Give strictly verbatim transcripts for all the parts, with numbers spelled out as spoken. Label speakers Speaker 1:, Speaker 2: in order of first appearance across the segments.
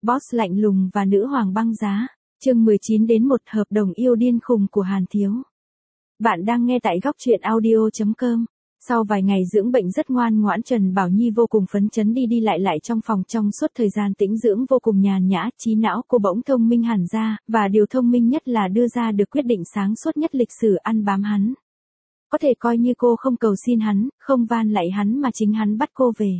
Speaker 1: Boss lạnh lùng và nữ hoàng băng giá. Chương mười chín đến một hợp đồng yêu điên khùng của Hàn Thiếu. Bạn đang nghe tại góc truyện audio chấm com. Sau vài ngày dưỡng bệnh rất ngoan ngoãn, Trần Bảo Nhi vô cùng phấn chấn đi đi lại lại trong phòng. Trong suốt thời gian tĩnh dưỡng vô cùng nhàn nhã, trí não cô bỗng thông minh hẳn ra, và điều thông minh nhất là đưa ra được quyết định sáng suốt nhất lịch sử ăn bám hắn. Có thể coi như cô không cầu xin hắn, không van lạy hắn mà chính hắn bắt cô về.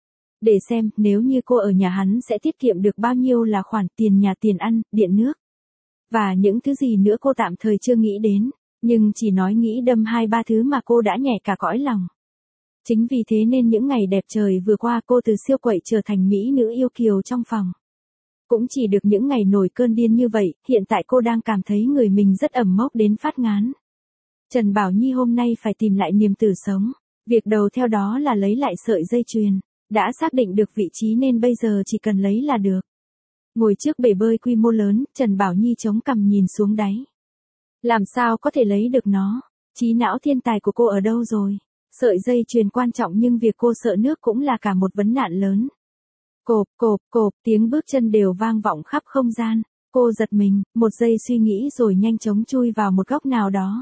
Speaker 1: Để xem nếu như cô ở nhà hắn sẽ tiết kiệm được bao nhiêu là khoản tiền nhà, tiền ăn, điện nước. Và những thứ gì nữa cô tạm thời chưa nghĩ đến, nhưng chỉ nói nghĩ đâm hai ba thứ mà cô đã nhẹ cả cõi lòng. Chính vì thế nên những ngày đẹp trời vừa qua cô từ siêu quậy trở thành mỹ nữ yêu kiều trong phòng. Cũng chỉ được những ngày nổi cơn điên như vậy, hiện tại cô đang cảm thấy người mình rất ẩm mốc đến phát ngán. Trần Bảo Nhi hôm nay phải tìm lại niềm tử sống. Việc đầu theo đó là lấy lại sợi dây chuyền. Đã xác định được vị trí nên bây giờ chỉ cần lấy là được. Ngồi trước bể bơi quy mô lớn, Trần Bảo Nhi chống cằm nhìn xuống đáy. Làm sao có thể lấy được nó? Trí não thiên tài của cô ở đâu rồi? Sợi dây chuyền quan trọng nhưng việc cô sợ nước cũng là cả một vấn nạn lớn. Cộp, cộp, cộp, tiếng bước chân đều vang vọng khắp không gian. Cô giật mình, một giây suy nghĩ rồi nhanh chóng chui vào một góc nào đó.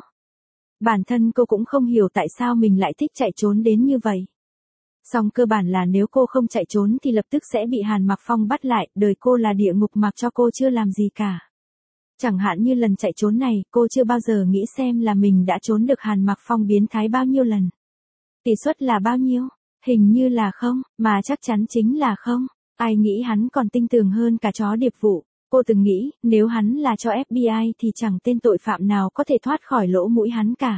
Speaker 1: Bản thân cô cũng không hiểu tại sao mình lại thích chạy trốn đến như vậy. Song cơ bản là nếu cô không chạy trốn thì lập tức sẽ bị Hàn Mặc Phong bắt lại, đời cô là địa ngục mặc cho cô chưa làm gì cả. Chẳng hạn như lần chạy trốn này, cô chưa bao giờ nghĩ xem là mình đã trốn được Hàn Mặc Phong biến thái bao nhiêu lần. Tỷ suất là bao nhiêu? Hình như là không, mà chắc chắn chính là không. Ai nghĩ hắn còn tinh tường hơn cả chó điệp vụ. Cô từng nghĩ, nếu hắn là cho ép bê i thì chẳng tên tội phạm nào có thể thoát khỏi lỗ mũi hắn cả.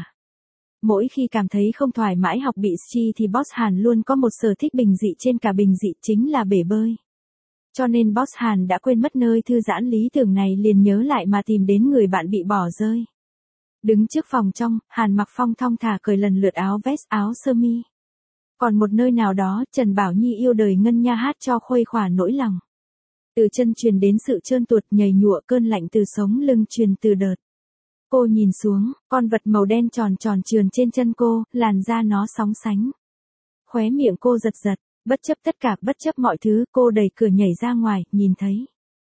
Speaker 1: Mỗi khi cảm thấy không thoải mái học bị chi thì Boss Hàn luôn có một sở thích bình dị trên cả bình dị, chính là bể bơi. Cho nên Boss Hàn đã quên mất nơi thư giãn lý tưởng này, liền nhớ lại mà tìm đến người bạn bị bỏ rơi. Đứng trước phòng trong, Hàn Mặc Phong thong thả cởi lần lượt áo vest, áo sơ mi. Còn một nơi nào đó, Trần Bảo Nhi yêu đời ngân nha hát cho khuây khỏa nỗi lòng. Từ chân truyền đến sự trơn tuột, nhầy nhụa, cơn lạnh từ sống lưng truyền từ đợt. Cô nhìn xuống, con vật màu đen tròn tròn trườn trên chân cô, làn da nó sóng sánh. Khóe miệng cô giật giật, bất chấp tất cả, bất chấp mọi thứ, cô đẩy cửa nhảy ra ngoài, nhìn thấy.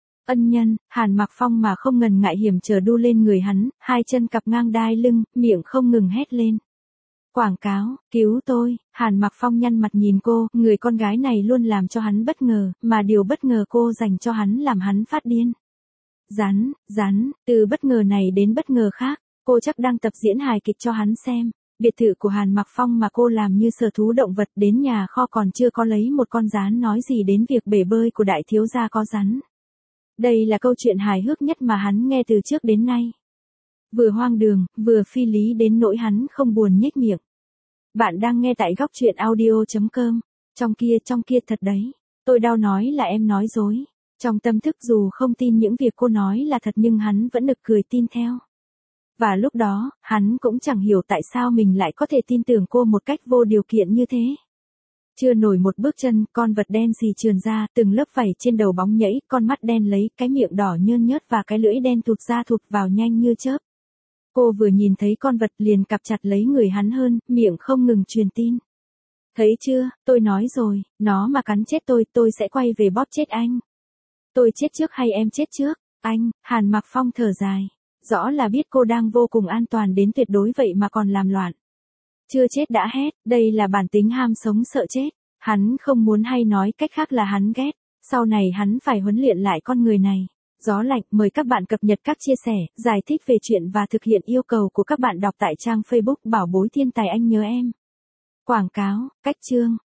Speaker 1: Ân nhân, Hàn Mặc Phong mà không ngần ngại hiểm trở đu lên người hắn, hai chân cặp ngang đai lưng, miệng không ngừng hét lên. Quảng cáo, cứu tôi, Hàn Mặc Phong nhăn mặt nhìn cô, người con gái này luôn làm cho hắn bất ngờ, mà điều bất ngờ cô dành cho hắn làm hắn phát điên. Rắn, rắn, từ bất ngờ này đến bất ngờ khác, cô chắc đang tập diễn hài kịch cho hắn xem. Biệt thự của Hàn Mặc Phong mà cô làm như sở thú động vật, đến nhà kho còn chưa có lấy một con rắn, nói gì đến việc bể bơi của đại thiếu gia có rắn. Đây là câu chuyện hài hước nhất mà hắn nghe từ trước đến nay. Vừa hoang đường, vừa phi lý đến nỗi hắn không buồn nhếch miệng. Bạn đang nghe tại góc truyện audio chấm com. Trong kia, trong kia thật đấy. Tôi đau nói là em nói dối. Trong tâm thức dù không tin những việc cô nói là thật nhưng hắn vẫn nực cười tin theo. Và lúc đó, hắn cũng chẳng hiểu tại sao mình lại có thể tin tưởng cô một cách vô điều kiện như thế. Chưa nổi một bước chân, con vật đen xì trườn ra, từng lớp vảy trên đầu bóng nhảy, con mắt đen lấy, cái miệng đỏ nhơn nhớt và cái lưỡi đen thụt ra thụt vào nhanh như chớp. Cô vừa nhìn thấy con vật liền cặp chặt lấy người hắn hơn, miệng không ngừng truyền tin. Thấy chưa, tôi nói rồi, nó mà cắn chết tôi, tôi sẽ quay về bóp chết anh. Tôi chết trước hay em chết trước? Anh, Hàn Mặc Phong thở dài. Rõ là biết cô đang vô cùng an toàn đến tuyệt đối vậy mà còn làm loạn. Chưa chết đã hét, đây là bản tính ham sống sợ chết. Hắn không muốn, hay nói cách khác là hắn ghét. Sau này hắn phải huấn luyện lại con người này. Gió lạnh, mời các bạn cập nhật các chia sẻ, giải thích về chuyện và thực hiện yêu cầu của các bạn đọc tại trang Facebook Bảo Bối Thiên Tài Anh Nhớ Em. Quảng cáo, cách chương.